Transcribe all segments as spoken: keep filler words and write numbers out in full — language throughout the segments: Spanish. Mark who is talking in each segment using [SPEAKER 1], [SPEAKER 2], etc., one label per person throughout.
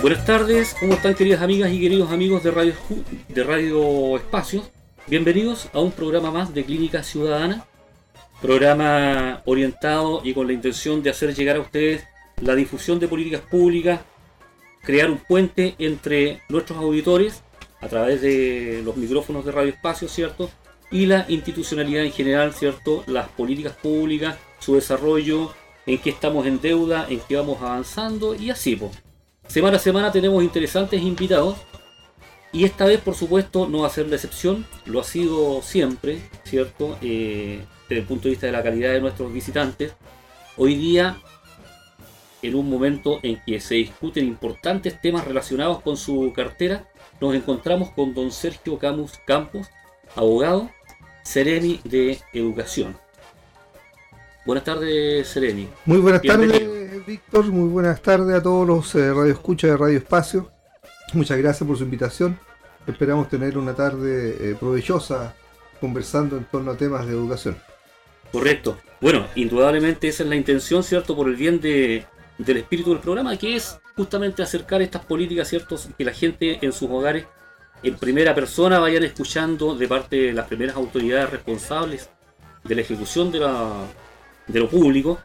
[SPEAKER 1] Buenas tardes, ¿cómo están queridas amigas y queridos amigos de Radio, de Radio Espacios? Bienvenidos a un programa más de Clínica Ciudadana, programa orientado y con la intención de hacer llegar a ustedes la difusión de políticas públicas, crear un puente entre nuestros auditores a través de los micrófonos de Radio Espacios, ¿cierto? Y la institucionalidad en general, ¿cierto? Las políticas públicas, su desarrollo, en qué estamos en deuda, en qué vamos avanzando y así, pues. Semana a semana tenemos interesantes invitados y esta vez, por supuesto, no va a ser la excepción, lo ha sido siempre, ¿cierto? Eh, desde el punto de vista de la calidad de nuestros visitantes. Hoy día, en un momento en que se discuten importantes temas relacionados con su cartera, nos encontramos con don Sergio Camus Campos, abogado, Seremi de Educación. Buenas tardes, Seremi.
[SPEAKER 2] Muy buenas tardes, Víctor. Muy buenas tardes a todos los eh, radioescuchas de Radio Espacio. Muchas gracias por su invitación. Esperamos tener una tarde eh, provechosa conversando en torno a temas de educación.
[SPEAKER 1] Correcto. Bueno, indudablemente esa es la intención, ¿cierto? Por el bien de, del espíritu del programa, que es justamente acercar estas políticas, ¿cierto? Que la gente en sus hogares, en primera persona, vayan escuchando de parte de las primeras autoridades responsables de la ejecución de la... de lo público,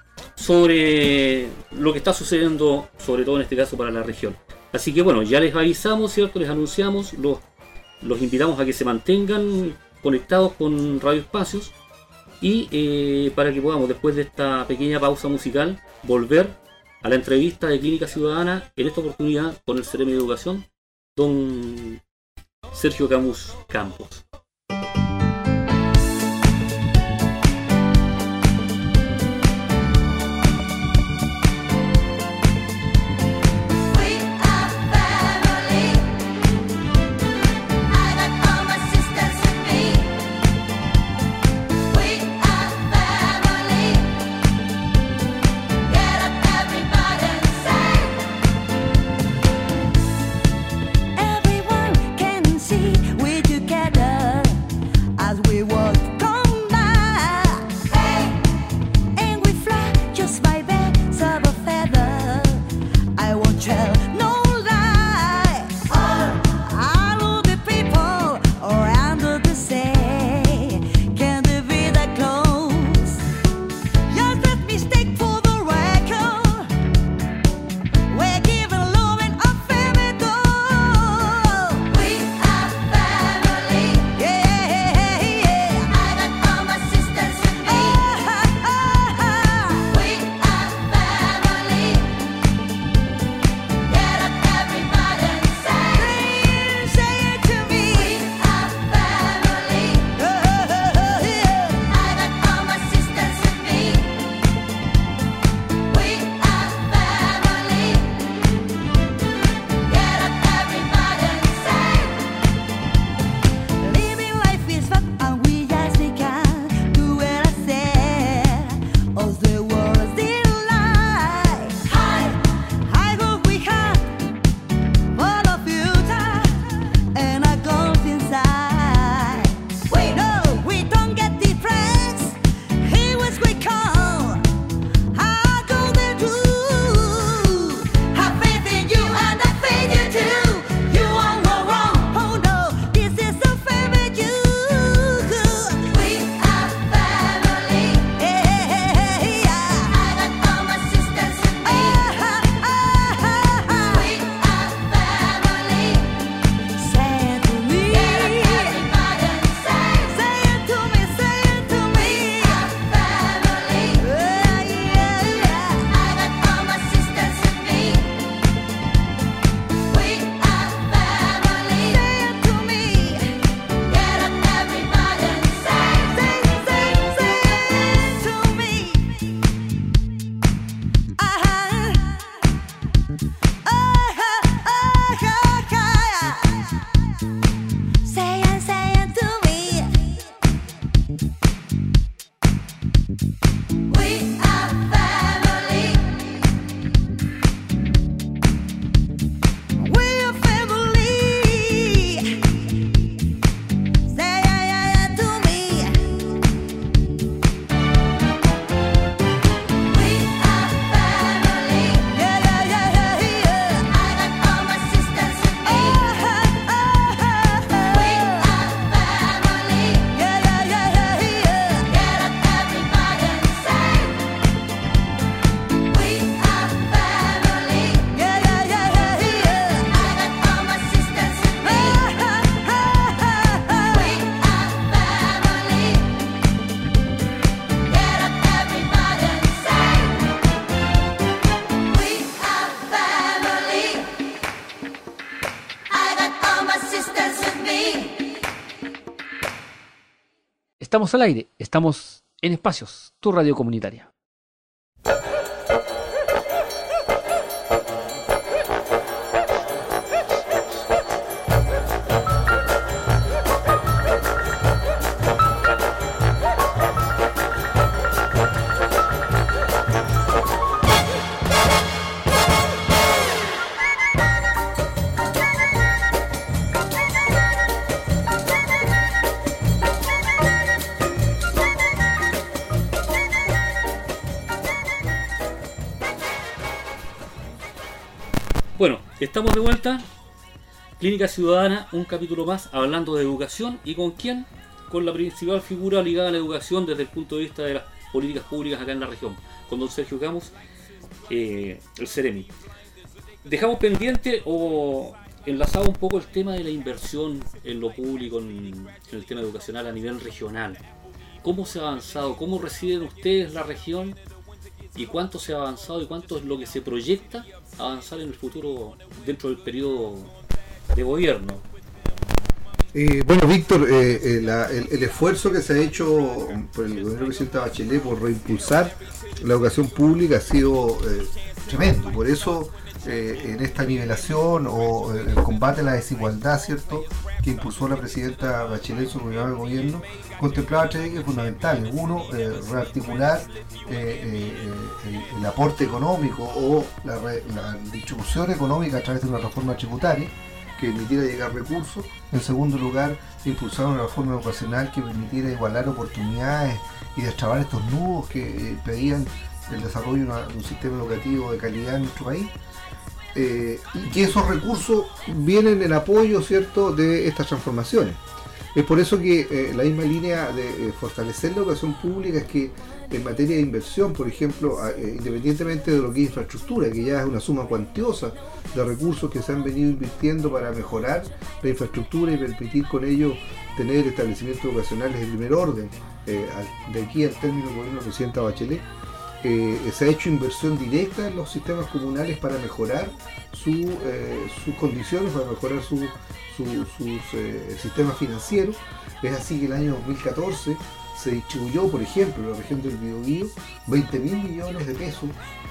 [SPEAKER 1] sobre lo que está sucediendo, sobre todo en este caso para la región. Así que bueno, ya les avisamos, ¿cierto? Les anunciamos, los, los invitamos a que se mantengan conectados con Radio Espacios y eh, para que podamos, después de esta pequeña pausa musical, volver a la entrevista de Clínica Ciudadana, en esta oportunidad con el Seremi de Educación, don Sergio Camus Campos.
[SPEAKER 3] Everyone can see we're together.
[SPEAKER 1] Estamos al aire, estamos en Espacios, tu radio comunitaria. Bueno, estamos de vuelta. Clínica Ciudadana, un capítulo más hablando de educación. ¿Y con quién? Con la principal figura ligada a la educación desde el punto de vista de las políticas públicas acá en la región, con don Sergio Camus, eh, el Ceremi. Dejamos pendiente o enlazado un poco el tema de la inversión en lo público, en, en el tema educacional a nivel regional. ¿Cómo se ha avanzado? ¿Cómo reciben ustedes la región? ¿Y cuánto se ha avanzado y cuánto es lo que se proyecta avanzar en el futuro dentro del periodo de gobierno?
[SPEAKER 2] Eh, bueno, Víctor, eh, eh, la, el, el esfuerzo que se ha hecho por el gobierno del presidente Bachelet por reimpulsar la educación pública ha sido eh, tremendo. Por eso, eh, en esta nivelación o el combate a la desigualdad, ¿cierto?, que impulsó la presidenta Bachelet en su programa de gobierno, contemplaba tres ejes fundamentales. Uno, eh, rearticular eh, eh, el, el aporte económico o la, re, la distribución económica a través de una reforma tributaria que permitiera llegar recursos. En segundo lugar, impulsar una reforma educacional que permitiera igualar oportunidades y destrabar estos nudos que eh, pedían el desarrollo una, de un sistema educativo de calidad en nuestro país. Eh, y que esos recursos vienen en apoyo, ¿cierto?, de estas transformaciones. Es por eso que eh, la misma línea de eh, fortalecer la educación pública es que en materia de inversión, por ejemplo, eh, independientemente de lo que es infraestructura, que ya es una suma cuantiosa de recursos que se han venido invirtiendo para mejorar la infraestructura y permitir con ello tener establecimientos educacionales de primer orden, eh, de aquí al término del gobierno del presidente Bachelet. Eh, se ha hecho inversión directa en los sistemas comunales para mejorar su, eh, sus condiciones, para mejorar su, su, sus eh, sistemas financieros. Es así que el año dos mil catorce se distribuyó, por ejemplo, en la región del Biobío, veinte mil millones de pesos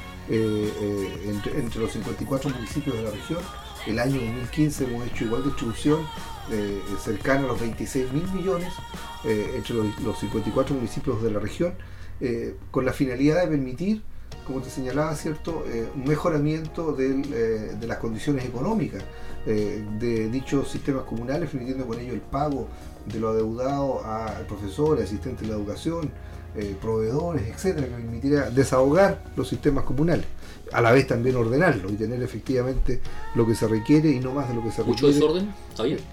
[SPEAKER 2] eh, eh, entre, entre los cincuenta y cuatro municipios de la región. El año dos mil quince hemos hecho igual distribución, eh, cercana a los veintiséis mil millones eh, entre los, los cincuenta y cuatro municipios de la región. Eh, con la finalidad de permitir, como te señalaba, ¿cierto?, eh, un mejoramiento del, eh, de las condiciones económicas eh, de dichos sistemas comunales, permitiendo con ello el pago de lo adeudado a profesores, asistentes de la educación, eh, proveedores, etcétera, que permitiera desahogar los sistemas comunales, a la vez también ordenarlos y tener efectivamente lo que se requiere y no más de lo que se
[SPEAKER 1] ¿Mucho
[SPEAKER 2] requiere.
[SPEAKER 1] ¿Mucho desorden? ¿Está bien?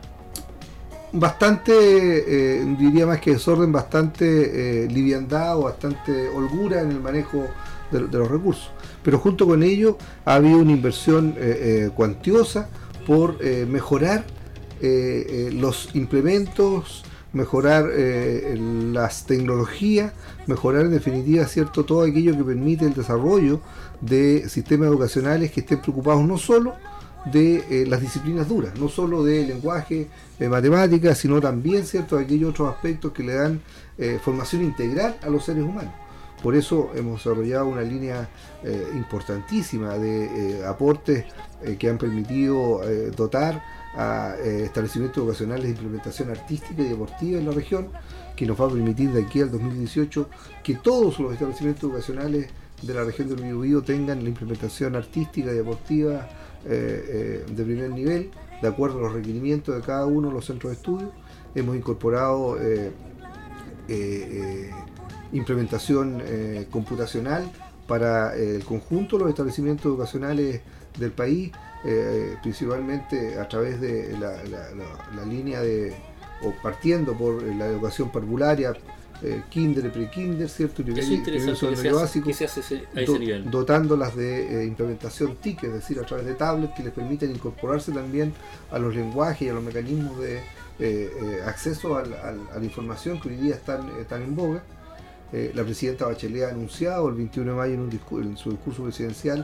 [SPEAKER 2] Bastante, eh, diría más que desorden, bastante eh, liviandad o bastante holgura en el manejo de, de los recursos. Pero junto con ello ha habido una inversión eh, eh, cuantiosa por eh, mejorar eh, eh, los implementos, mejorar eh, las tecnologías, mejorar en definitiva, ¿cierto?, todo aquello que permite el desarrollo de sistemas educacionales que estén preocupados no solo de eh, las disciplinas duras, no solo de lenguaje, de matemáticas, sino también, ¿cierto?, de aquellos otros aspectos que le dan eh, formación integral a los seres humanos. Por eso hemos desarrollado una línea eh, importantísima de eh, aportes eh, que han permitido eh, dotar a eh, establecimientos educacionales de implementación artística y deportiva en la región, que nos va a permitir de aquí al dos mil dieciocho que todos los establecimientos educacionales de la región del Biobío tengan la implementación artística y deportiva Eh, eh, de primer nivel, de acuerdo a los requerimientos de cada uno de los centros de estudio. Hemos incorporado eh, eh, eh, implementación eh, computacional para eh, el conjunto de los establecimientos educacionales del país, eh, principalmente a través de la, la, la, la línea de, o partiendo por la educación parvularia, Eh, kinder y pre-kinder, ¿cierto?
[SPEAKER 1] Nivel, es interesante que se, hace, que se hace ese, a ese
[SPEAKER 2] do,
[SPEAKER 1] nivel.
[SPEAKER 2] Dotándolas de eh, implementación T I C, es decir, a través de tablets que les permiten incorporarse también a los lenguajes y a los mecanismos de eh, eh, acceso al, al, a la información que hoy día están, están en boga. Eh, la presidenta Bachelet ha anunciado el veintiuno de mayo en, un discurso, en su discurso presidencial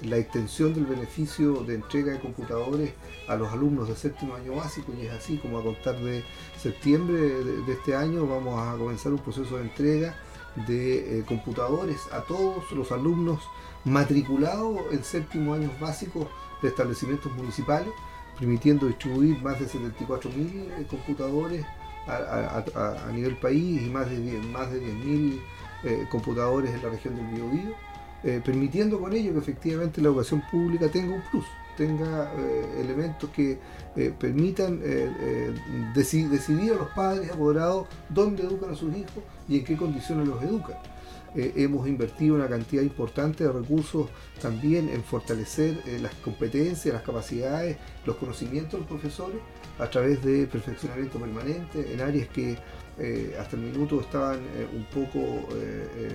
[SPEAKER 2] la extensión del beneficio de entrega de computadores a los alumnos de séptimo año básico, y es así como a contar de septiembre de, de este año vamos a comenzar un proceso de entrega de eh, computadores a todos los alumnos matriculados en séptimo años básicos de establecimientos municipales, permitiendo distribuir más de setenta y cuatro mil eh, computadores a, a, a, a nivel país y más de diez mil eh, computadores en la región del Biobío, eh, permitiendo con ello que efectivamente la educación pública tenga un plus, tenga eh, elementos que eh, permitan eh, eh, deci decidir a los padres apoderados dónde educan a sus hijos y en qué condiciones los educan. Eh, hemos invertido una cantidad importante de recursos también en fortalecer eh, las competencias, las capacidades, los conocimientos de los profesores a través de perfeccionamiento permanente en áreas que eh, hasta el minuto estaban eh, un poco eh, eh,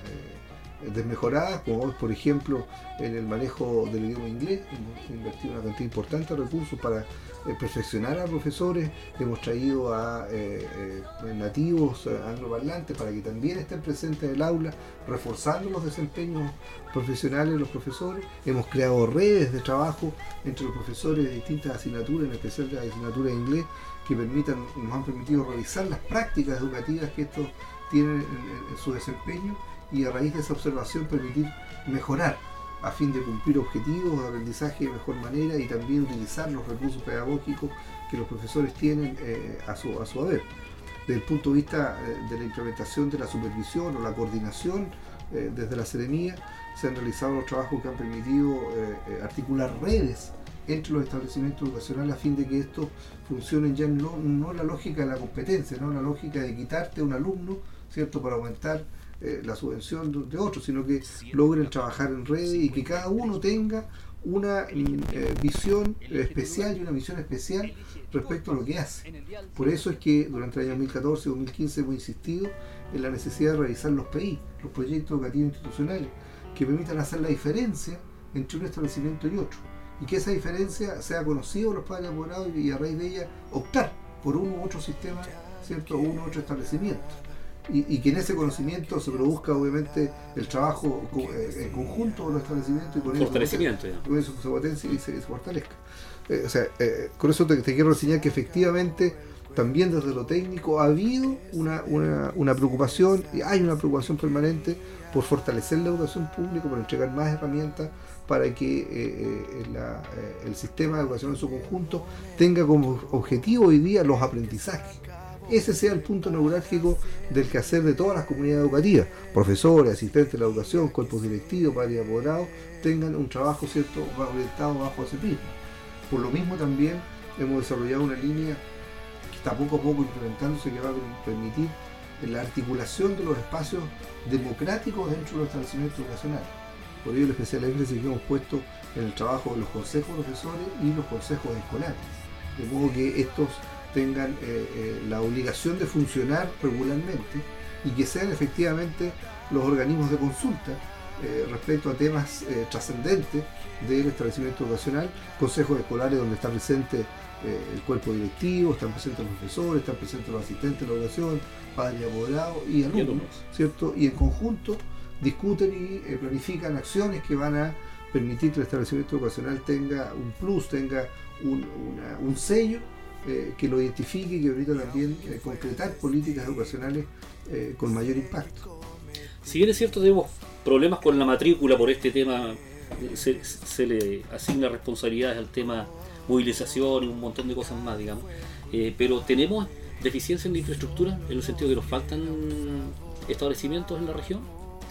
[SPEAKER 2] eh, desmejoradas, como por ejemplo en el manejo del idioma inglés. Hemos invertido una cantidad importante de recursos para eh, perfeccionar a profesores. Hemos traído a eh, eh, nativos eh, angloparlantes para que también estén presentes en el aula, reforzando los desempeños profesionales de los profesores. Hemos creado redes de trabajo entre los profesores de distintas asignaturas, en especial de la asignatura de inglés, que permitan, nos han permitido revisar las prácticas educativas que estos tienen en, en, en su desempeño, y a raíz de esa observación permitir mejorar a fin de cumplir objetivos de aprendizaje de mejor manera y también utilizar los recursos pedagógicos que los profesores tienen eh, a, su, a su haber. Desde el punto de vista eh, de la implementación de la supervisión o la coordinación eh, desde la Seremía, se han realizado los trabajos que han permitido eh, eh, articular redes entre los establecimientos educacionales a fin de que estos funcionen ya no, no la lógica de la competencia, no la lógica de quitarte a un alumno, ¿cierto?, para aumentar Eh, la subvención de otros, sino que logren trabajar en redes y que cada uno tenga una eh, visión especial y una misión especial respecto a lo que hace. Por eso es que durante el año dos mil catorce y dos mil quince hemos insistido en la necesidad de realizar los P I, los proyectos educativos institucionales, que permitan hacer la diferencia entre un establecimiento y otro, y que esa diferencia sea conocida por los padres apoderados y a raíz de ella optar por uno u otro sistema, ¿cierto?, o uno u otro establecimiento. Y, y que en ese conocimiento se produzca obviamente el trabajo eh, en conjunto con los establecimientos y con eso,
[SPEAKER 1] fortalecimiento,
[SPEAKER 2] con eso se potencie y se, se fortalezca. Eh, o sea, eh, con eso te, te quiero enseñar que efectivamente también desde lo técnico ha habido una, una, una preocupación, y hay una preocupación permanente por fortalecer la educación pública, por entregar más herramientas para que eh, eh, la, eh, el sistema de educación en su conjunto tenga como objetivo hoy día los aprendizajes. Ese sea el punto neurálgico del quehacer de todas las comunidades educativas, profesores, asistentes de la educación, cuerpos directivos, padres y apoderados, tengan un trabajo, ¿cierto?, orientado bajo ese prisma. Por lo mismo también hemos desarrollado una línea que está poco a poco implementándose, que va a permitir la articulación de los espacios democráticos dentro de los establecimientos educacionales. Por ello el especial énfasis que hemos puesto en el trabajo de los consejos profesores y los consejos escolares, de modo que estos tengan eh, eh, la obligación de funcionar regularmente y que sean efectivamente los organismos de consulta eh, respecto a temas eh, trascendentes del establecimiento educacional, consejos escolares donde está presente eh, el cuerpo directivo, están presentes los profesores, están presentes los asistentes de la educación, padres y apoderados y alumnos, y alumnos, ¿cierto? Y en conjunto discuten y eh, planifican acciones que van a permitir que el establecimiento educacional tenga un plus, tenga un, una, un sello Eh, que lo identifique y que permita también eh, concretar políticas educacionales eh, con mayor impacto.
[SPEAKER 1] Si bien es cierto, tenemos problemas con la matrícula por este tema, se, se le asigna responsabilidades al tema movilización y un montón de cosas más, digamos, eh, pero tenemos deficiencia en la infraestructura, en el sentido de que nos faltan establecimientos en la región.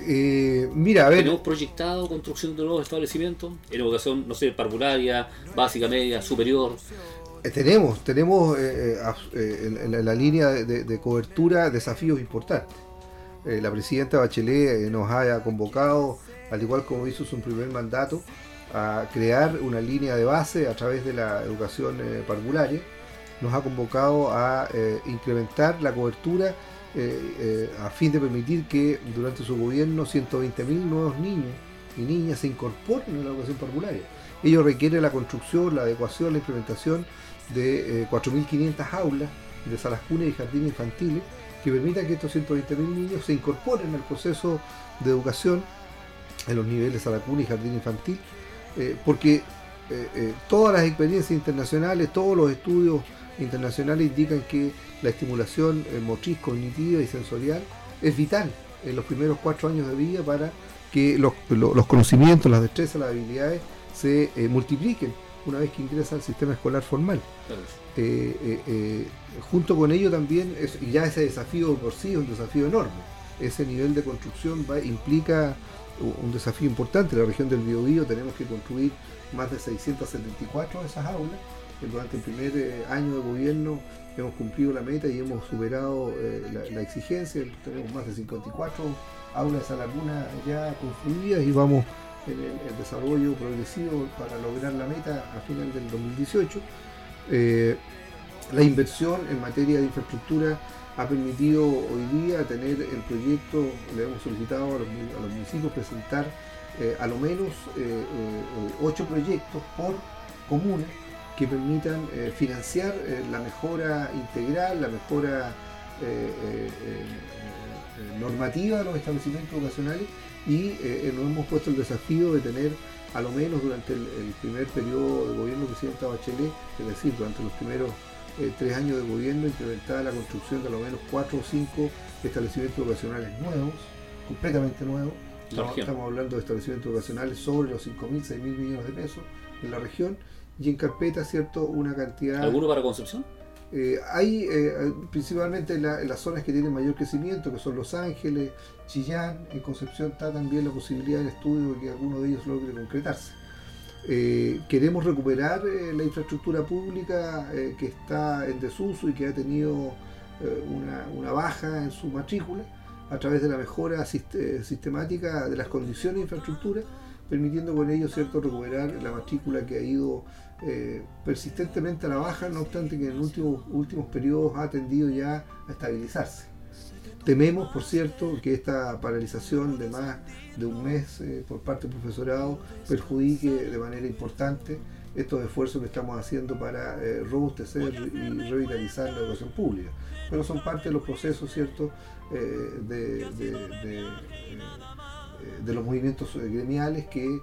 [SPEAKER 2] Eh, mira, a ver.
[SPEAKER 1] Tenemos proyectado construcción de nuevos establecimientos en educación, no sé, parvularia, básica, media, superior.
[SPEAKER 2] Tenemos, tenemos eh, eh, en, en la línea de, de cobertura desafíos importantes. Eh, la presidenta Bachelet eh, nos haya convocado, al igual como hizo su primer mandato, a crear una línea de base a través de la educación eh, parvularia. Nos ha convocado a eh, incrementar la cobertura eh, eh, a fin de permitir que durante su gobierno ciento veinte mil nuevos niños y niñas se incorporen a la educación parvularia. Ello requiere la construcción, la adecuación, la implementación de eh, cuatro mil quinientas aulas de salas cunas y jardines infantiles que permitan que estos ciento veinte mil niños se incorporen al proceso de educación en los niveles a la cuna y jardín infantil, eh, porque eh, eh, todas las experiencias internacionales, todos los estudios internacionales indican que la estimulación eh, motriz, cognitiva y sensorial es vital en los primeros cuatro años de vida para que los, los, los conocimientos, las destrezas, las habilidades se eh, multipliquen una vez que ingresa al sistema escolar formal. Claro. Eh, eh, eh, junto con ello también, es, y ya ese desafío por sí es un desafío enorme, ese nivel de construcción va, implica un desafío importante. En la región del Biobío tenemos que construir más de seiscientas setenta y cuatro de esas aulas. Durante el primer eh, año de gobierno hemos cumplido la meta y hemos superado eh, la, la exigencia. Tenemos más de cincuenta y cuatro aulas de sala cuna ya construidas y vamos en el, el desarrollo progresivo para lograr la meta a final del dos mil dieciocho. Eh, la inversión en materia de infraestructura ha permitido hoy día tener el proyecto, le hemos solicitado a los, a los municipios presentar eh, a lo menos eh, eh, ocho proyectos por comuna que permitan eh, financiar eh, la mejora integral, la mejora eh, eh, eh, normativa de los establecimientos educacionales y eh, nos hemos puesto el desafío de tener a lo menos durante el, el primer periodo de gobierno del presidente Bachelet, es decir, durante los primeros eh, tres años de gobierno, implementada la construcción de a lo menos cuatro o cinco establecimientos educacionales nuevos, completamente nuevos. No, estamos hablando de establecimientos educacionales sobre los cinco mil, seis mil millones de pesos en la región y en carpeta, ¿cierto?, una cantidad...
[SPEAKER 1] ¿Alguno para Concepción?
[SPEAKER 2] Eh, hay eh, principalmente en, la, en las zonas que tienen mayor crecimiento, que son Los Ángeles, Chillán. En Concepción está también la posibilidad del estudio de que alguno de ellos logre concretarse. Eh, queremos recuperar eh, la infraestructura pública eh, que está en desuso y que ha tenido eh, una, una baja en su matrícula a través de la mejora sist- sistemática de las condiciones de infraestructura, permitiendo con ello, ¿cierto?, recuperar la matrícula que ha ido eh, persistentemente a la baja, no obstante que en los últimos, últimos periodos ha tendido ya a estabilizarse. Tememos, por cierto, que esta paralización de más de un mes eh, por parte del profesorado perjudique de manera importante estos esfuerzos que estamos haciendo para eh, robustecer y revitalizar la educación pública. Pero son parte de los procesos, ¿cierto?, eh, de, de, de, eh, de los movimientos gremiales que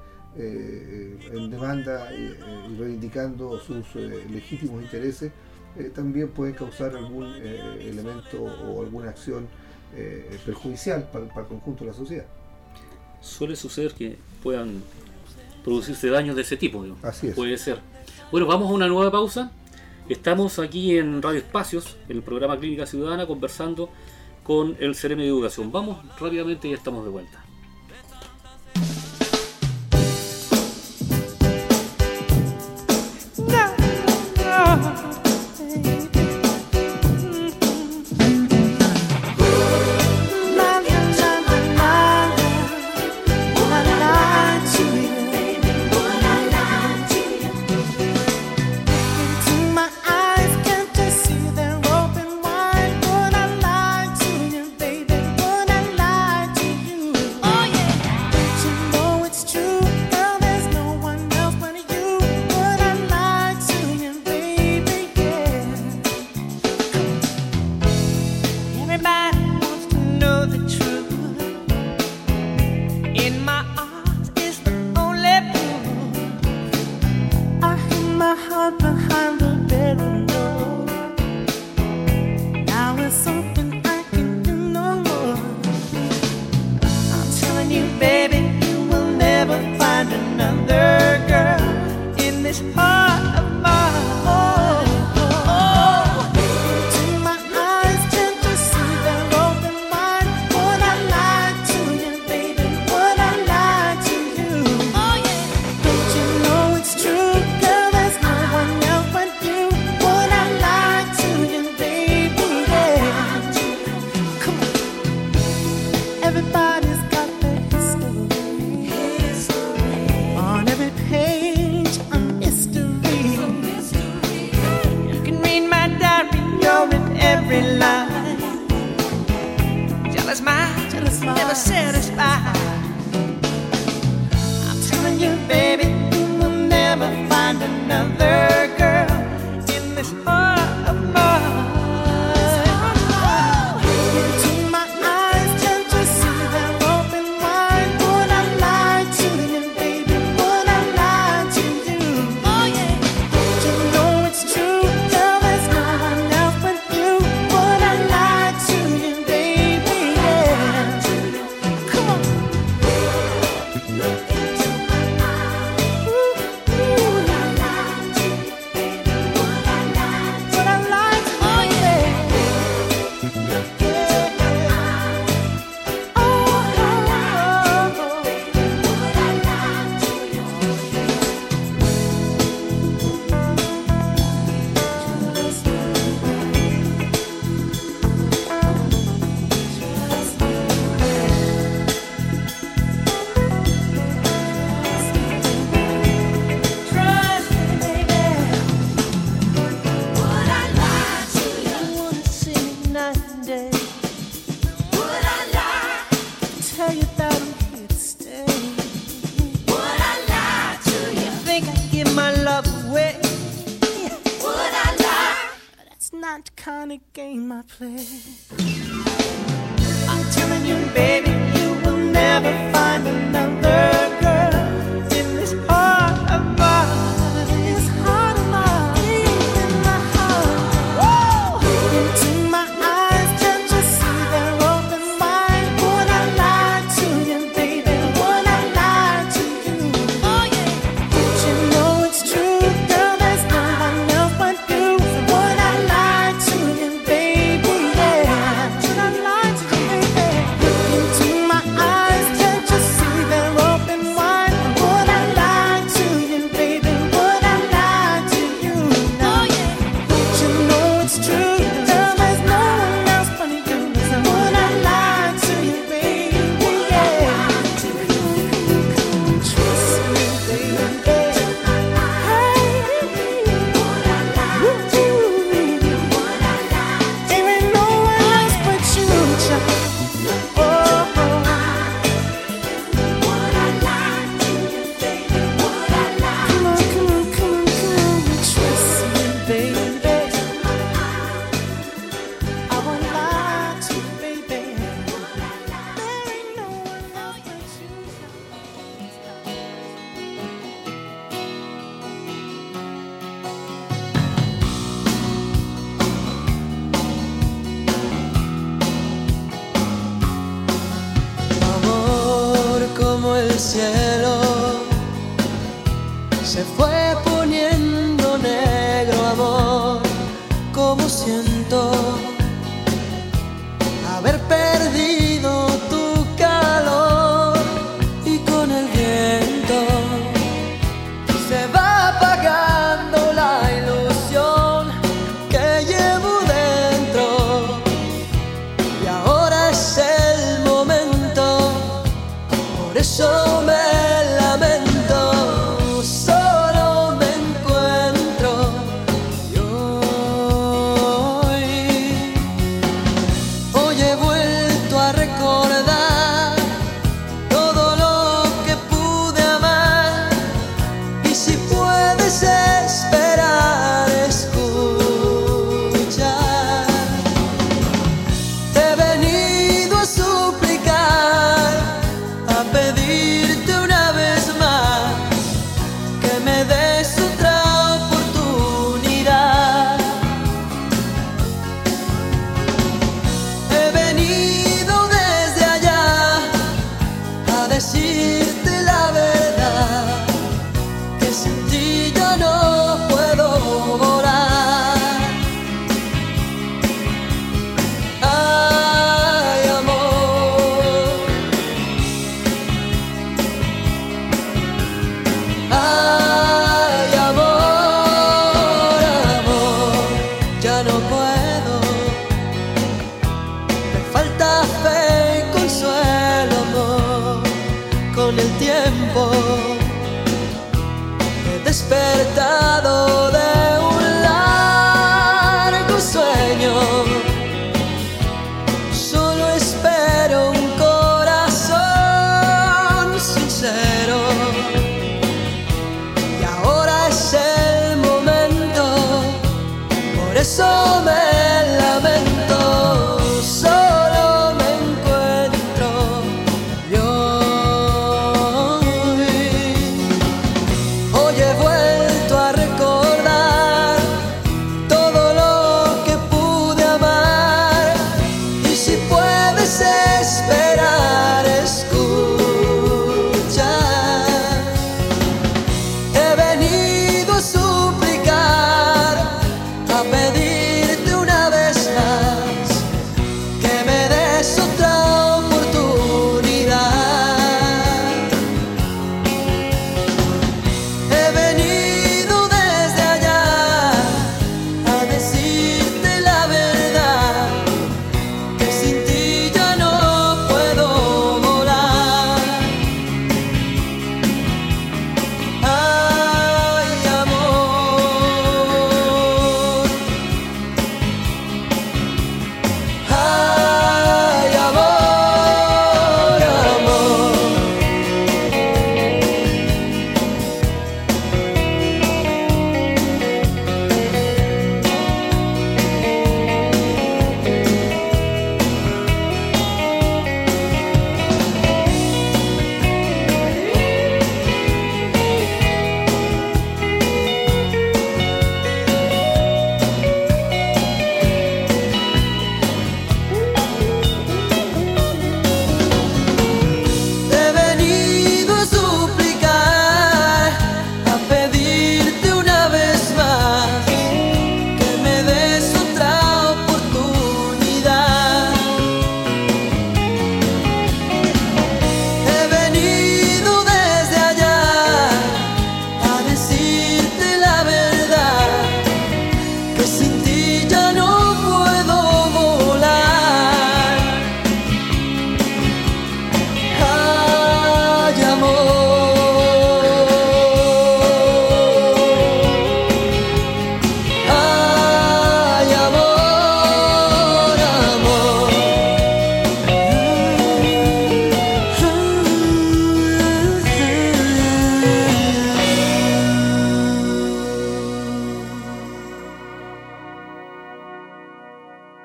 [SPEAKER 2] eh, en demanda y eh, reivindicando sus eh, legítimos intereses eh, también pueden causar algún eh, elemento o alguna acción eh, perjudicial para, para el conjunto de la sociedad.
[SPEAKER 1] Suele suceder que puedan producirse daños de ese tipo, ¿no?
[SPEAKER 2] Así es.
[SPEAKER 1] Puede ser. Bueno, vamos a una nueva pausa. Estamos aquí en Radio Espacios, en el programa Clínica Ciudadana, conversando con el Ceremi de Educación. Vamos rápidamente y ya estamos de vuelta.
[SPEAKER 3] Into my eyes, tend to see them open wide. Would I lie? gain my play. I'm telling you, baby, you will never find another girl in this heart of mine. This heart of mine, in my heart. Woo! Into my eyes, can't you see they're open wide? Would I lie to you, baby? Would I lie to you? Oh yeah. Don't you know it's true, girl? There's no one else but you. So would I lie to you, baby? Yeah. Should I lie to you, baby? Look into my eyes, can't you see they're open wide? Would I lie to you, baby? Would I lie to you? No, yeah. Don't you know it's true, girl? There's no one else but you. So would I lie to you, baby? Yeah. Trust me, baby. Hey, there ain't no one else but you, child. Oh, oh. Come on, come on, come on, come on. Trust me, baby. I won't lie to you, baby. There ain't no one else but you.
[SPEAKER 4] Amor como el cielo se fue poniendo negro, amor, como siento haber perdido tu calor, y con el viento se va apagando la ilusión que llevo dentro, y ahora es el momento. Por eso me lamento, solo me encuentro yo hoy. Hoy he vuelto a recordar todo lo que pude amar, y si puedes esperar, escucha. Te he venido a suplicar, a pedirte una vez más que me des otra oportunidad. He venido desde allá a decirte la verdad, que sin ti yo no puedo volar. Ay, amor. Ay, amor, amor, ya no puedo. Me falta fe y consuelo, amor. Con el tiempo he despertado de un largo sueño. Solo espero un corazón sincero. Y ahora es el momento, por eso me lamento, solo me encuentro yo hoy. Hoy he vuelto a recordar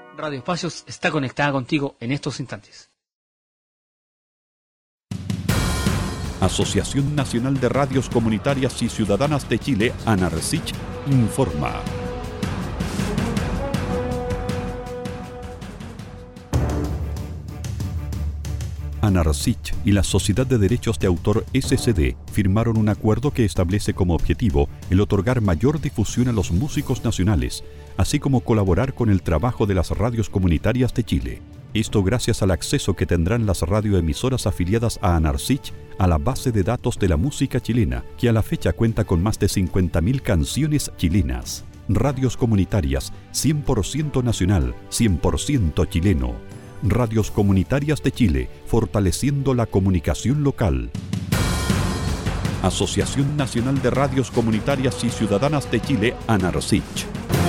[SPEAKER 5] Radio Espacios está conectada contigo en estos instantes.
[SPEAKER 6] Asociación Nacional de Radios Comunitarias y Ciudadanas de Chile, ANARSICH, informa. ANARSICH y la Sociedad de Derechos de Autor S C D firmaron un acuerdo que establece como objetivo el otorgar mayor difusión a los músicos nacionales, así como colaborar con el trabajo de las radios comunitarias de Chile. Esto gracias al acceso que tendrán las radioemisoras afiliadas a ANARSICH a la base de datos de la música chilena, que a la fecha cuenta con más de cincuenta mil canciones chilenas. Radios comunitarias, cien por ciento nacional, cien por ciento chileno. Radios Comunitarias de Chile, fortaleciendo la comunicación local. Asociación Nacional de Radios Comunitarias y Ciudadanas de Chile, ANARSICH.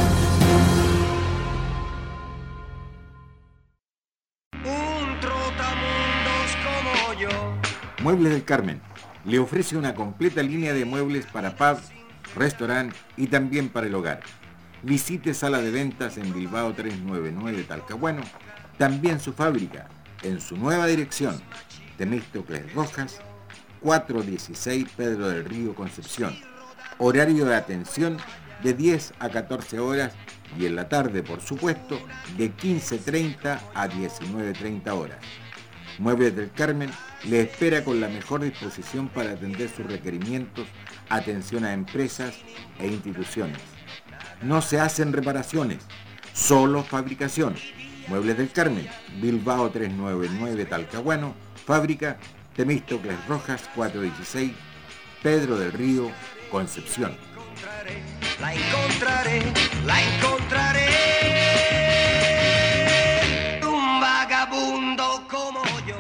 [SPEAKER 7] Un trotamundos como yo.
[SPEAKER 8] Muebles del Carmen le ofrece una completa línea de muebles para pub, restaurante y también para el hogar. Visite sala de ventas en Bilbao trescientos noventa y nueve Talcahuano. También su fábrica, en su nueva dirección, Temístocles Rojas, cuatrocientos dieciséis Pedro del Río, Concepción. Horario de atención de diez a catorce horas y en la tarde, por supuesto, de quince treinta a diecinueve treinta horas. Muebles del Carmen le espera con la mejor disposición para atender sus requerimientos, atención a empresas e instituciones. No se hacen reparaciones, solo fabricación. Muebles del Carmen, Bilbao trescientos noventa y nueve Talcahuano, fábrica Temístocles Rojas cuatrocientos dieciséis, Pedro del Río, Concepción.
[SPEAKER 7] La encontraré, la encontraré. Un vagabundo como yo.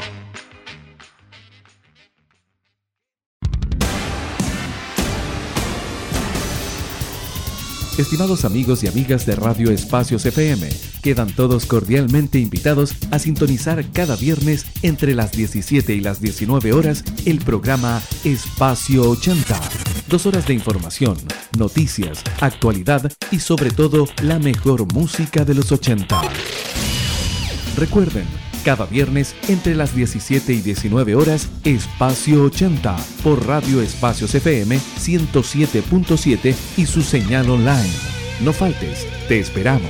[SPEAKER 9] Estimados amigos y amigas de Radio Espacios F M, quedan todos cordialmente invitados a sintonizar cada viernes entre las diecisiete y las diecinueve horas el programa Espacio ochenta. Dos horas de información, noticias, actualidad y sobre todo la mejor música de los ochenta. Recuerden, cada viernes entre las diecisiete y diecinueve horas, Espacio ochenta, por Radio Espacios F M ciento siete punto siete y su señal online. No faltes, te esperamos.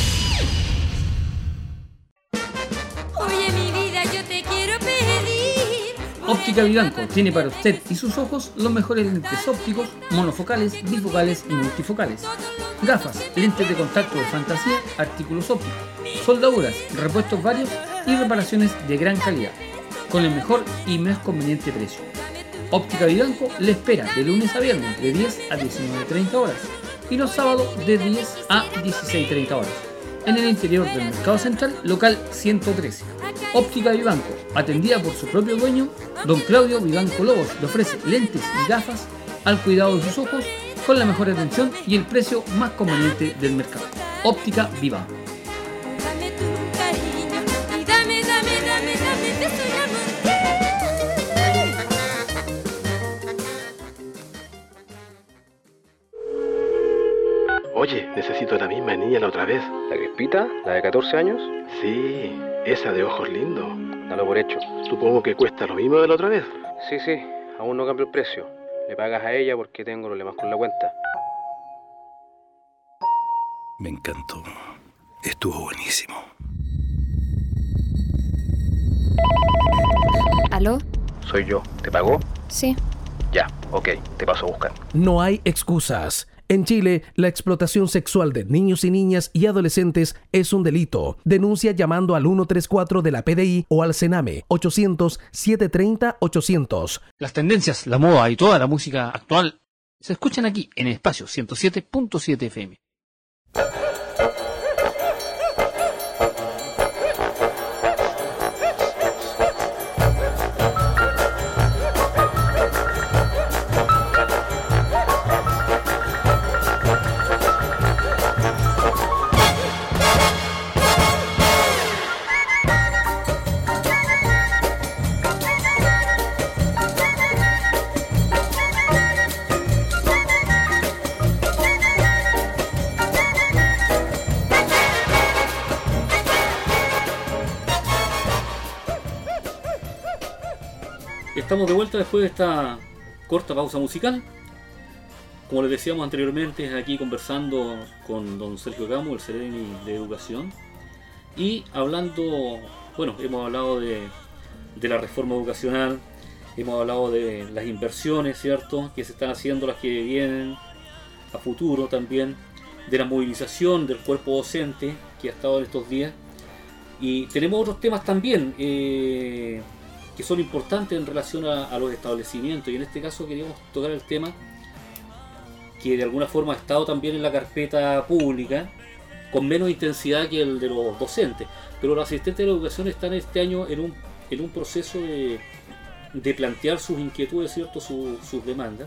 [SPEAKER 10] Oye, mi vida, yo te quiero pedir.
[SPEAKER 5] Óptica Vivanco tiene para usted y sus ojos los mejores lentes ópticos, monofocales, bifocales y multifocales. Gafas, lentes de contacto de fantasía, artículos ópticos, soldaduras, repuestos varios y reparaciones de gran calidad, con el mejor y más conveniente precio. Óptica Vivanco le espera de lunes a viernes de diez a diecinueve treinta horas y los sábados de diez a dieciséis treinta horas en el interior del Mercado Central, local ciento trece. Óptica Vivanco, atendida por su propio dueño, don Claudio Vivanco Lobos, le ofrece lentes y gafas al cuidado de sus ojos con la mejor atención y el precio más conveniente del mercado. Óptica Vivanco.
[SPEAKER 10] Dame tu cariño y dame, dame, dame, dame, te estoy
[SPEAKER 11] Oye, necesito a la misma niña la otra vez.
[SPEAKER 12] ¿La Crespita? ¿La de catorce años?
[SPEAKER 11] Sí, esa de ojos lindos.
[SPEAKER 12] Dalo por hecho.
[SPEAKER 11] Supongo que cuesta lo mismo de la otra vez.
[SPEAKER 12] Sí, sí, aún no cambio el precio. Le pagas a ella porque tengo problemas con la cuenta.
[SPEAKER 11] Me encantó. Estuvo buenísimo.
[SPEAKER 10] ¿Aló?
[SPEAKER 12] Soy yo. ¿Te pagó?
[SPEAKER 10] Sí.
[SPEAKER 12] Ya, ok, te paso a buscar.
[SPEAKER 13] No hay excusas. En Chile, la explotación sexual de niños y niñas y adolescentes es un delito. Denuncia llamando al ciento treinta y cuatro de la P D I o al Sename ochocientos, setecientos treinta, ochocientos.
[SPEAKER 5] Las tendencias, la moda y toda la música actual se escuchan aquí en Espacio ciento siete punto siete F M.
[SPEAKER 1] estamos de vuelta después de esta corta pausa musical. Como les decíamos anteriormente, aquí conversando con don Sergio Camo, el Ceremi de Educación, y hablando, bueno, hemos hablado de, de la reforma educacional, hemos hablado de las inversiones, ¿cierto?, que se están haciendo, las que vienen a futuro también, de la movilización del cuerpo docente que ha estado en estos días, y tenemos otros temas también eh, que son importantes en relación a, a los establecimientos, y en este caso queríamos tocar el tema que de alguna forma ha estado también en la carpeta pública, con menos intensidad que el de los docentes, pero los asistentes de la educación están este año en un, en un proceso de, de plantear sus inquietudes, ¿cierto?, Su, sus demandas.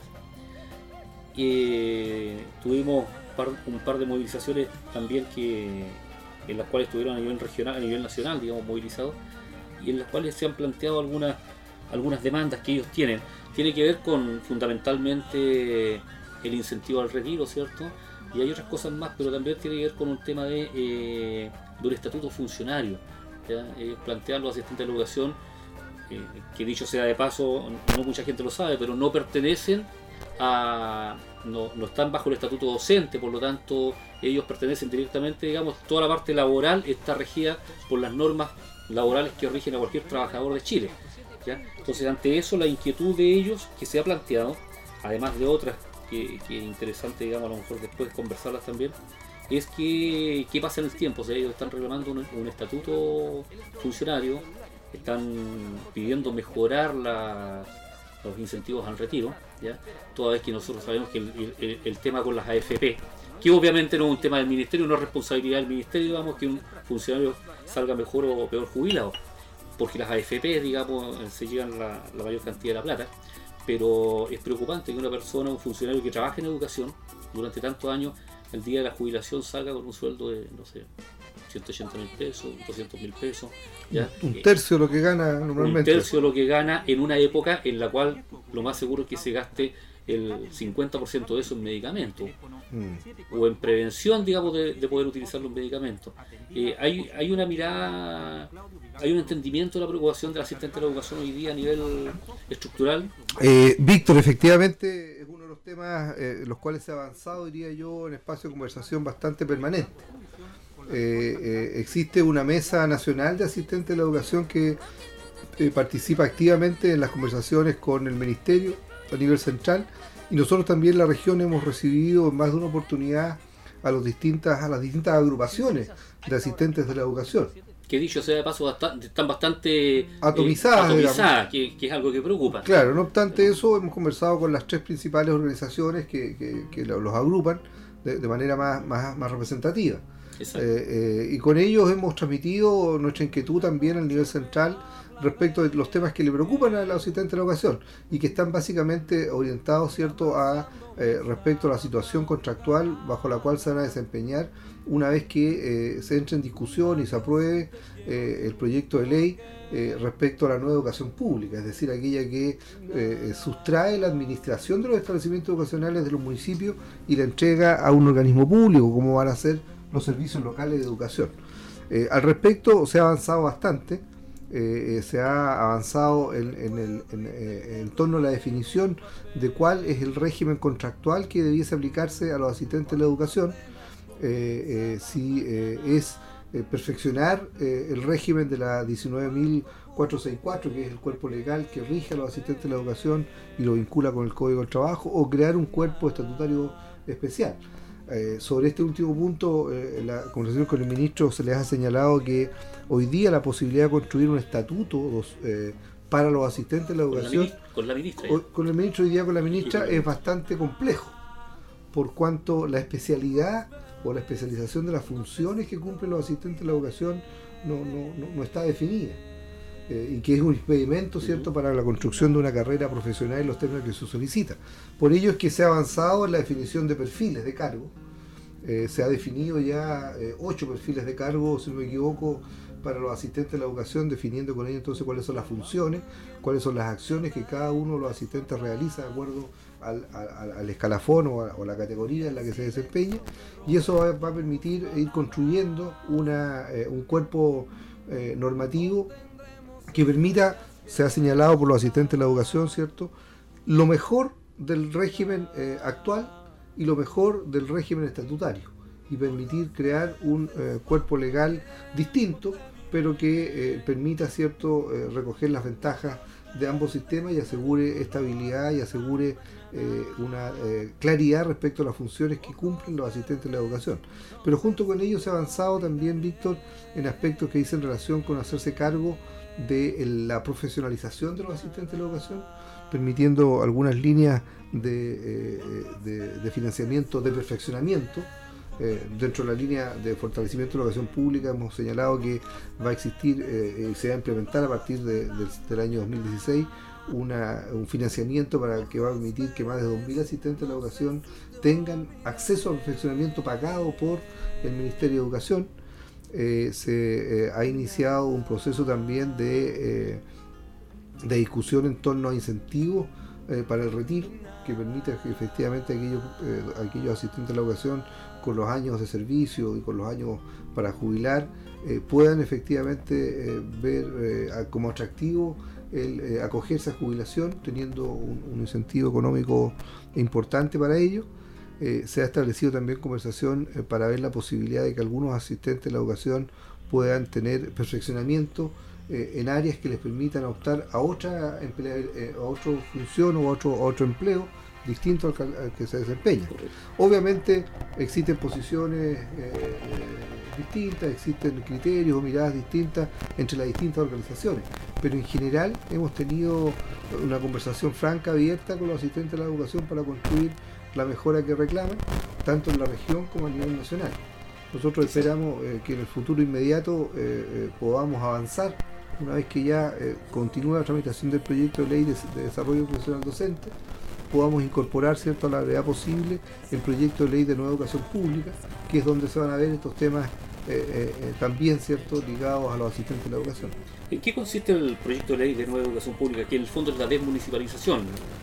[SPEAKER 1] Eh, tuvimos par, un par de movilizaciones también que en las cuales estuvieron a nivel regional, a nivel nacional, digamos, movilizados, y en las cuales se han planteado algunas, algunas demandas que ellos tienen. Tiene que ver con fundamentalmente el incentivo al retiro, ¿cierto? Y hay otras cosas más, pero también tiene que ver con un tema de, eh, de un estatuto funcionario. ¿Ya? Eh, plantean los asistentes de la educación, eh, que dicho sea de paso, no mucha gente lo sabe, pero no pertenecen a... No, no están bajo el estatuto docente, por lo tanto ellos pertenecen directamente, digamos, toda la parte laboral está regida por las normas laborales que rigen a cualquier trabajador de Chile. ¿Ya? Entonces, ante eso, la inquietud de ellos que se ha planteado, además de otras que, que es interesante, digamos, a lo mejor después conversarlas también, es que qué pasa en el tiempo. O sea, ellos están reclamando un, un estatuto funcionario, están pidiendo mejorar la, los incentivos al retiro, ¿ya? Toda vez que nosotros sabemos que el, el, el tema con las A F P, que obviamente no es un tema del ministerio, no es responsabilidad del ministerio, digamos, que un funcionario salga mejor o peor jubilado, porque las A F P, digamos, se llevan la, la mayor cantidad de la plata, pero es preocupante que una persona, un funcionario que trabaja en educación durante tantos años, el día de la jubilación salga con un sueldo de, no sé, ciento ochenta mil pesos, doscientos mil pesos. ¿Ya?
[SPEAKER 2] Un tercio de lo que gana normalmente.
[SPEAKER 1] Un tercio de lo que gana en una época en la cual lo más seguro es que se gaste el cincuenta por ciento de eso en medicamentos, mm. o en prevención, digamos, de, de poder utilizar los medicamentos. Eh, hay, hay una mirada, hay un entendimiento de la preocupación del asistente de la educación hoy día a nivel estructural.
[SPEAKER 2] Eh, Víctor, efectivamente es uno de los temas eh, los cuales se ha avanzado, diría yo, en espacio de conversación bastante permanente. Eh, eh, existe una mesa nacional de asistentes de la educación que eh, participa activamente en las conversaciones con el ministerio a nivel central, y nosotros también en la región hemos recibido en más de una oportunidad a, los distintas, a las distintas agrupaciones de asistentes de la educación.
[SPEAKER 1] Que dicho sea de paso, bastante, están bastante
[SPEAKER 2] atomizadas,
[SPEAKER 1] eh, atomizadas que, que es algo que preocupa.
[SPEAKER 2] Claro, no obstante eso, hemos conversado con las tres principales organizaciones que, que, que los agrupan de, de manera más, más, más representativa. Eh, eh, y con ellos hemos transmitido nuestra inquietud también al nivel central respecto de los temas que le preocupan a los asistentes de la educación y que están básicamente orientados, ¿cierto?, a eh, respecto a la situación contractual bajo la cual se van a desempeñar una vez que eh, se entre en discusión y se apruebe eh, el proyecto de ley eh, respecto a la nueva educación pública, es decir, aquella que eh, sustrae la administración de los establecimientos educacionales de los municipios y la entrega a un organismo público, como van a ser los servicios locales de educación. Eh, al respecto se ha avanzado bastante. Eh, se ha avanzado en, en, el, en, eh, en torno a la definición de cuál es el régimen contractual que debiese aplicarse a los asistentes de la educación, eh, eh, si eh, es eh, perfeccionar eh, el régimen de la diecinueve mil cuatrocientos sesenta y cuatro, que es el cuerpo legal que rige a los asistentes de la educación y lo vincula con el Código del Trabajo, o crear un cuerpo estatutario especial. Eh, sobre este último punto, eh, en la conversación con el ministro se les ha señalado que hoy día la posibilidad de construir un estatuto dos, eh, para los asistentes de la educación
[SPEAKER 1] con la, ministra,
[SPEAKER 2] con, con el ministro hoy día con la ministra es bastante complejo, por cuanto la especialidad o la especialización de las funciones que cumplen los asistentes de la educación no, no, no, no está definida. Eh, y que es un impedimento, ¿cierto?, para la construcción de una carrera profesional en los términos que se solicita. Por ello es que se ha avanzado en la definición de perfiles de cargo. Eh, se ha definido ya eh, ocho perfiles de cargo, si no me equivoco, para los asistentes de la educación, definiendo con ellos entonces cuáles son las funciones, cuáles son las acciones que cada uno de los asistentes realiza de acuerdo al, al, al escalafón o a, o a la categoría en la que se desempeña, y eso va, va a permitir ir construyendo una, eh, un cuerpo eh, normativo que permita se ha señalado por los asistentes de la educación, ¿cierto?, lo mejor del régimen eh, actual y lo mejor del régimen estatutario, y permitir crear un eh, cuerpo legal distinto, pero que eh, permita, ¿cierto?, eh, recoger las ventajas de ambos sistemas y asegure estabilidad y asegure eh, una eh, claridad respecto a las funciones que cumplen los asistentes de la educación. Pero junto con ello se ha avanzado también, Víctor, en aspectos que dicen relación con hacerse cargo de el, la profesionalización de los asistentes de la educación, permitiendo algunas líneas de, eh, de, de financiamiento, de perfeccionamiento. Eh, dentro de la línea de fortalecimiento de la educación pública hemos señalado que va a existir y eh, se va a implementar a partir de, de, del año dos mil dieciséis una, un financiamiento para que va a permitir que más de dos mil asistentes de la educación tengan acceso al perfeccionamiento pagado por el Ministerio de Educación. Eh, se eh, ha iniciado un proceso también de, eh, de discusión en torno a incentivos eh, para el retiro, que permita que efectivamente aquellos, eh, aquellos asistentes de la educación con los años de servicio y con los años para jubilar eh, puedan efectivamente eh, ver eh, como atractivo el eh, acogerse a jubilación, teniendo un, un incentivo económico importante para ello. Eh, se ha establecido también conversación eh, para ver la posibilidad de que algunos asistentes de la educación puedan tener perfeccionamiento eh, en áreas que les permitan optar a otra, emplea, eh, a otra función o a otro, a otro empleo distinto al que, al que se desempeña. Obviamente existen posiciones eh, eh, distintas, existen criterios o miradas distintas entre las distintas organizaciones, pero en general hemos tenido una conversación franca, abierta con los asistentes de la educación para construir la mejora que reclaman, tanto en la región como a nivel nacional. Nosotros esperamos eh, que en el futuro inmediato eh, eh, podamos avanzar, una vez que ya eh, continúe la tramitación del proyecto de ley de, de desarrollo profesional docente, podamos incorporar, ¿cierto?, a la brevedad posible el proyecto de ley de nueva educación pública, que es donde se van a ver estos temas eh, eh, también, ¿cierto?, ligados a los asistentes de la educación.
[SPEAKER 1] ¿En qué consiste el proyecto de ley de nueva educación pública? Que en el fondo es la desmunicipalización,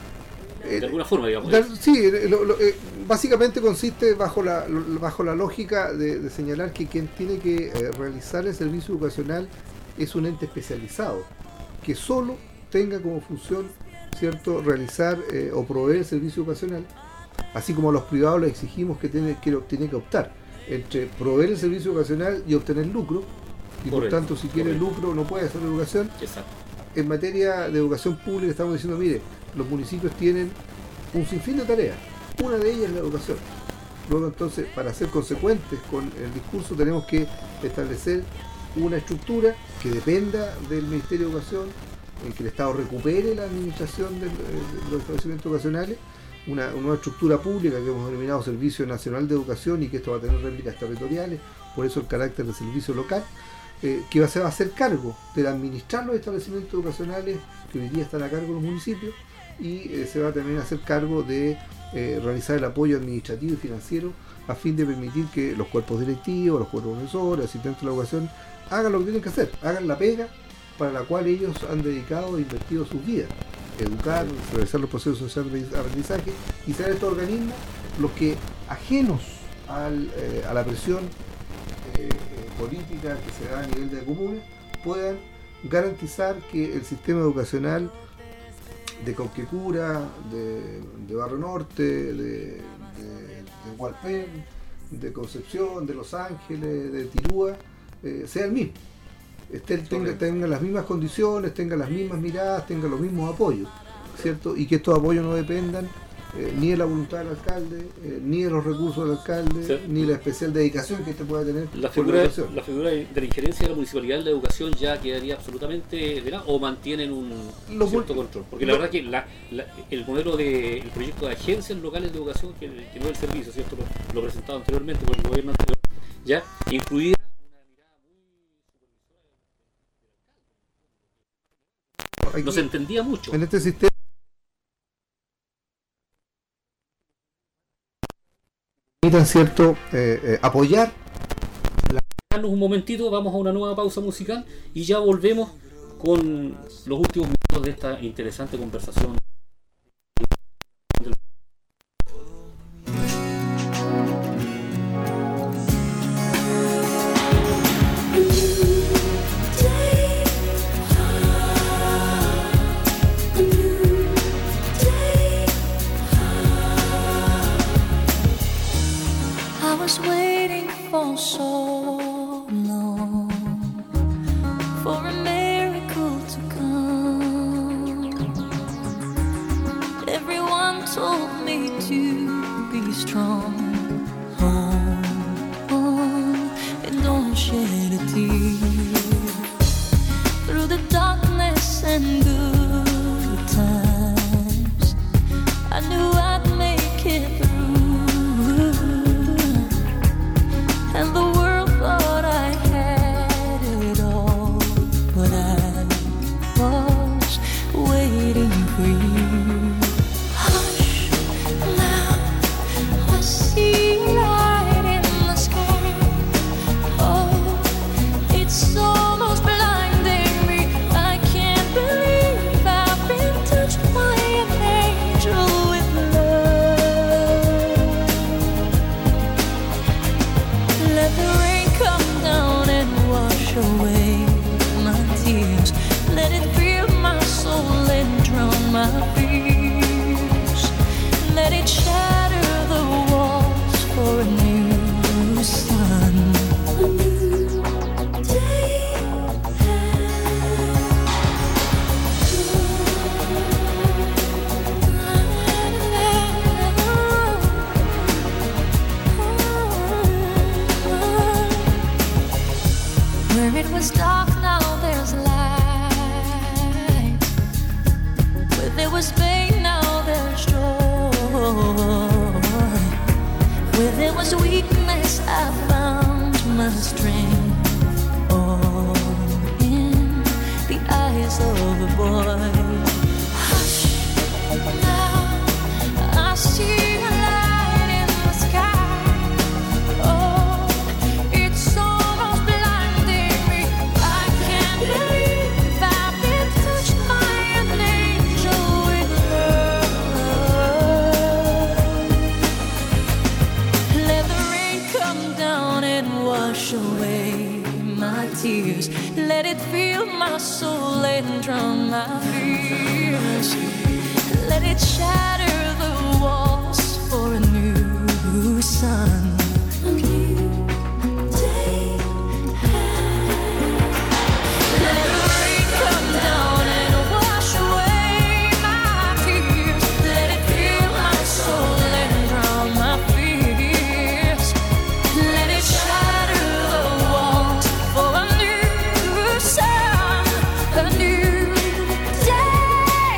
[SPEAKER 1] de eh, alguna forma, digamos.
[SPEAKER 2] Da, sí, lo, lo, eh, básicamente consiste bajo la, lo, bajo la lógica de, de señalar que quien tiene que eh, realizar el servicio educacional es un ente especializado, que solo tenga como función, ¿cierto?, realizar eh, o proveer el servicio educacional, así como a los privados les exigimos que tienen que, tiene que optar entre proveer el servicio educacional y obtener lucro, y correcto, por tanto si quiere lucro no puede hacer educación.
[SPEAKER 1] Exacto.
[SPEAKER 2] En materia de educación pública estamos diciendo, mire, los municipios tienen un sinfín de tareas, una de ellas es la educación. Luego entonces, para ser consecuentes con el discurso, tenemos que establecer una estructura que dependa del Ministerio de Educación, en que el Estado recupere la administración de, de los establecimientos educacionales, una, una nueva estructura pública que hemos denominado Servicio Nacional de Educación, y que esto va a tener réplicas territoriales, por eso el carácter de servicio local, eh, que va, se va a hacer cargo de administrar los establecimientos educacionales que hoy día están a cargo de los municipios, y eh, se va a también hacer cargo de eh, realizar el apoyo administrativo y financiero a fin de permitir que los cuerpos directivos, los cuerpos profesores, asistentes de la educación hagan lo que tienen que hacer, hagan la pega para la cual ellos han dedicado e invertido sus vidas: educar, realizar los procesos de aprendizaje, y ser estos organismos los que, ajenos al, eh, a la presión eh, política que se da a nivel de comunes, puedan garantizar que el sistema educacional de Cauquecura, de, de Barrio Norte, de, de, de Hualpén, de Concepción, de Los Ángeles, de Tirúa, eh, sea el mismo. Este, tenga, tenga las mismas condiciones, tenga las mismas miradas, tenga los mismos apoyos, ¿cierto? Y que estos apoyos no dependan eh, ni de la voluntad del alcalde, eh, ni de los recursos del alcalde, sí, ni de la especial dedicación que este pueda tener.
[SPEAKER 1] La figura, la figura de la injerencia de la municipalidad en la educación ya quedaría absolutamente de lado, o mantienen un lo cierto control. Porque la verdad que la, la, el modelo de el proyecto de agencias locales de educación, que, que no es el servicio, ¿cierto? Lo, lo presentado anteriormente por el gobierno anterior, ya incluida no se entendía mucho. En
[SPEAKER 2] este sistema necesitan, cierto, eh, eh, apoyar.
[SPEAKER 1] La... Un momentito, vamos a una nueva pausa musical y ya volvemos con los últimos minutos de esta interesante conversación.
[SPEAKER 3] Take
[SPEAKER 14] was dark, now there's light. Where there was pain, now there's joy. Where there was weakness, I found my strength. All in the eyes of a boy. Hush, now I see a light in the sky. Oh, it's almost blinding me. I can't believe I've been touched by an angel with love. Let the rain come down and wash away my tears. Let it fill my soul and drown my fears. Let it shatter the walls for a new sun. A new day. Let the rain come down and wash away my tears. Let it fill my soul and drown my fears. Let it shatter the walls for a new sun, a new day.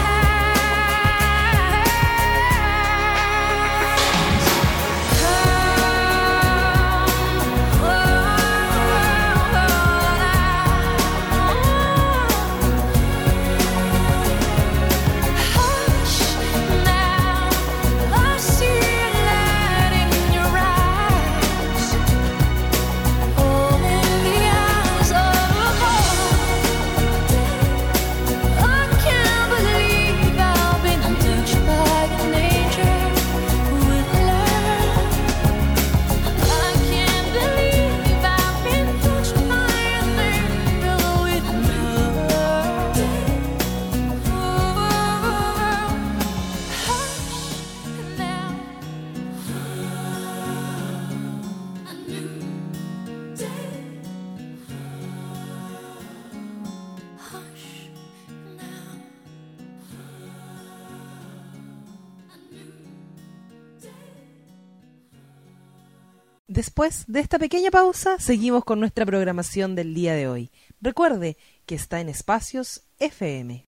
[SPEAKER 14] Hush, now I see a light in your eyes. Oh, in the eyes of a boy. I can't believe I've been touched by an angel with love. I can't believe I've been touched by an angel with love. Hush now, a new day. Hush now, a new day.
[SPEAKER 15] Después de esta pequeña pausa, seguimos con nuestra programación del día de hoy. Recuerde que está en Espacios F M.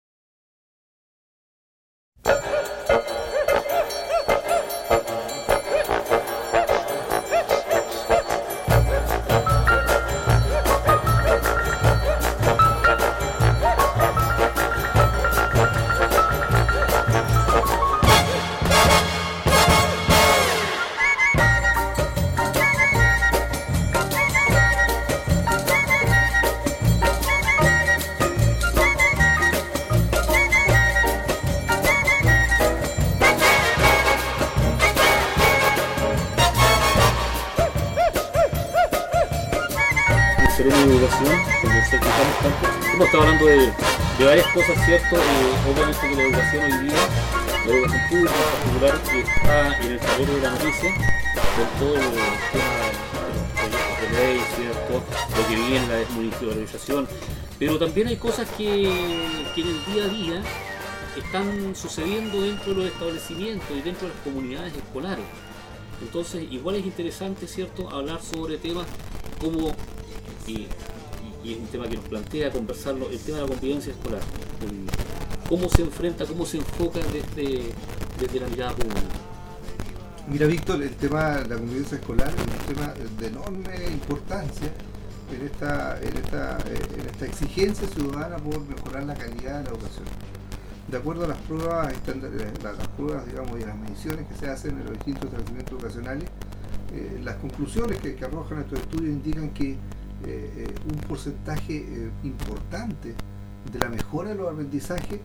[SPEAKER 1] Serena de Educación, como se escuchamos tanto, hemos estado hablando de, de varias cosas, ¿cierto? Eh, obviamente que la educación hoy día, la educación pública en particular, que está en el tablero de la noticia, con todo el tema de los proyectos de ley, ¿cierto? Lo que viene en la desmunicipalización, pero también hay cosas que, que en el día a día están sucediendo dentro de los establecimientos y dentro de las comunidades escolares. Entonces, igual es interesante, ¿cierto?, hablar sobre temas como, y, y es un tema que nos plantea conversarlo, el tema de la convivencia escolar. El, cómo se enfrenta, cómo se enfoca desde, desde la mirada pública.
[SPEAKER 2] Mira, Víctor, el tema de la convivencia escolar es un tema de enorme importancia en esta, en esta, en esta exigencia ciudadana por mejorar la calidad de la educación. De acuerdo a las pruebas, las pruebas, digamos, y las mediciones que se hacen en los distintos establecimientos educacionales, eh, las conclusiones que, que arrojan estos estudios indican que eh, eh, un porcentaje eh, importante de la mejora de los aprendizajes,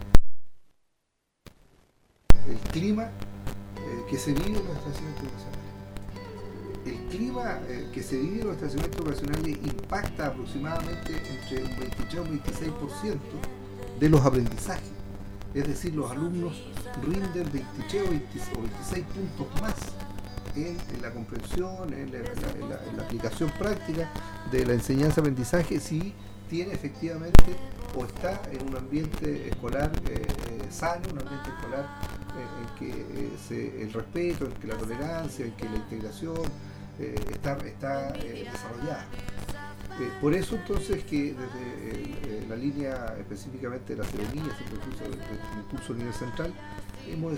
[SPEAKER 2] el clima eh, que se vive en los establecimientos educacionales. El clima eh, que se vive en los establecimientos educacionales impacta aproximadamente entre un veintitrés y un veintiséis por ciento de los aprendizajes. Es decir, los alumnos rinden veintitrés o veintiséis puntos más en, en la comprensión, en la, en, la, en, la, en la aplicación práctica de la enseñanza-aprendizaje si tiene efectivamente o está en un ambiente escolar eh, eh, sano, un ambiente escolar eh, en que eh, se, el respeto, en que la tolerancia, en que la integración eh, está, está eh, desarrollada. Eh, por eso entonces que desde eh, la línea específicamente de las Serenillas, el curso, el, el curso nivel central, hemos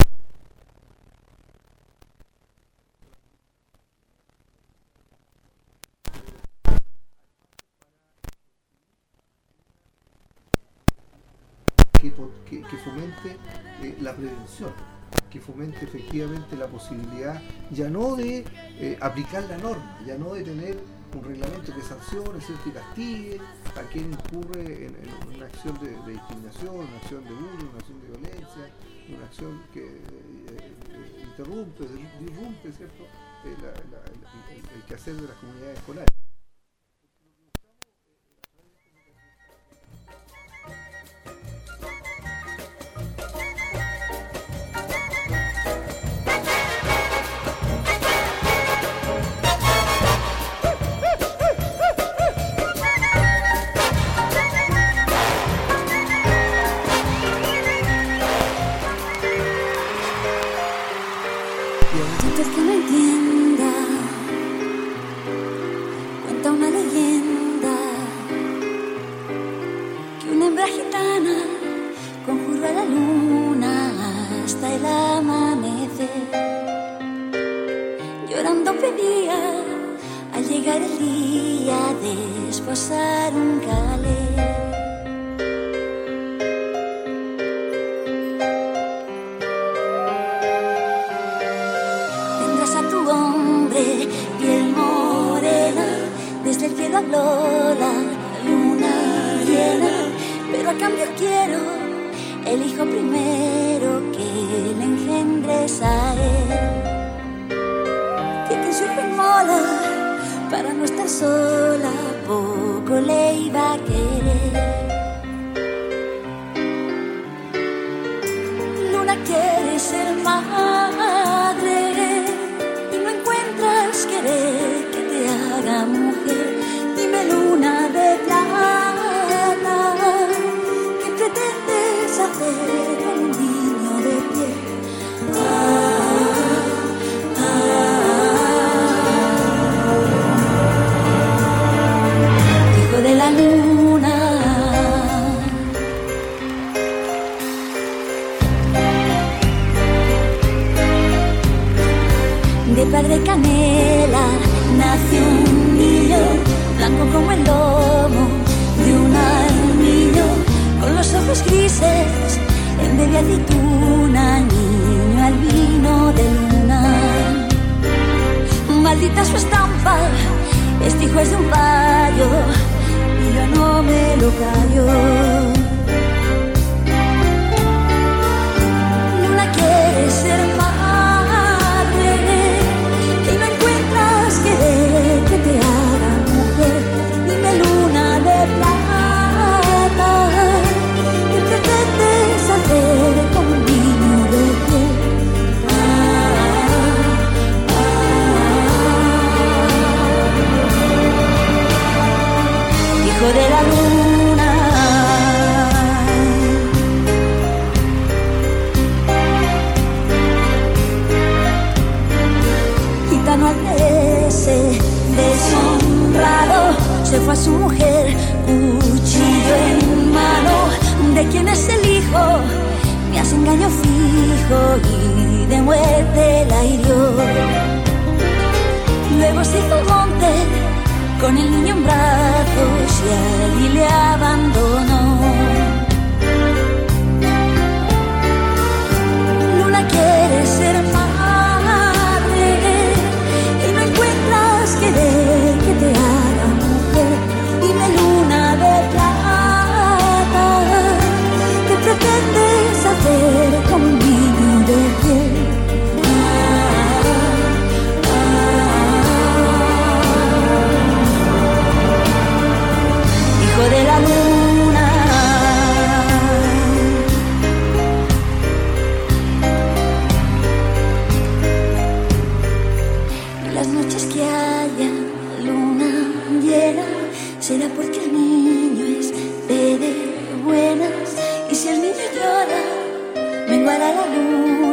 [SPEAKER 2] que, que, que fomente eh, la prevención, que fomente efectivamente la posibilidad ya no de eh, aplicar la norma, ya no de tener un reglamento que sancione, ¿cierto? Y castigue a quien incurre en, en una acción de, de discriminación, una acción de bullying, una acción de violencia, una acción que eh, eh, interrumpe, disrumpe, ¿cierto? Eh, la, la, el, el, el quehacer de las comunidades escolares.
[SPEAKER 16] Antes que no entienda, cuenta una leyenda que una hembra gitana conjuró a la luna hasta el amanecer. Llorando pedía al llegar el día de esposar un calé. Piel morena, desde el cielo habló la luna llena, pero a cambio quiero el hijo primero que le engendres a él. Que quien su hijo inmola para no estar sola, poco le iba a querer. Luna quiere ser madre, querer que te haga mujer. Dime, luna de plata, ¿qué pretendes hacer con un niño de piel? Ah, ah, hijo de la luna. De padre canela nació un niño, blanco como el lomo de un armiño, con los ojos grises, en vez de aceituna, niño albino de luna. Maldita su estampa, este hijo es de un payo, y yo no me lo callo. Luna quiere ser madre, que te haga mujer. Dime, luna de plata, ¿qué pretendes hacer con un niño de piel? Ah, ah, hijo de la luna. Gitano ese deshonrado se fue a su mujer, cuchillo en mano. ¿De quién es el hijo? Me hace engaño fijo y de muerte la hirió. Luego se hizo al monte con el niño en brazos y allí le abandonó. Luna quiere ser madre y no encuentras querer que te haga mujer. Dime, luna de plata, ¿qué pretendes hacer con un niño de piel? Hijo de la luna. Y las noches que haya luna llena será porque el niño es de, de buenas. Y si el niño llora, menguará la luna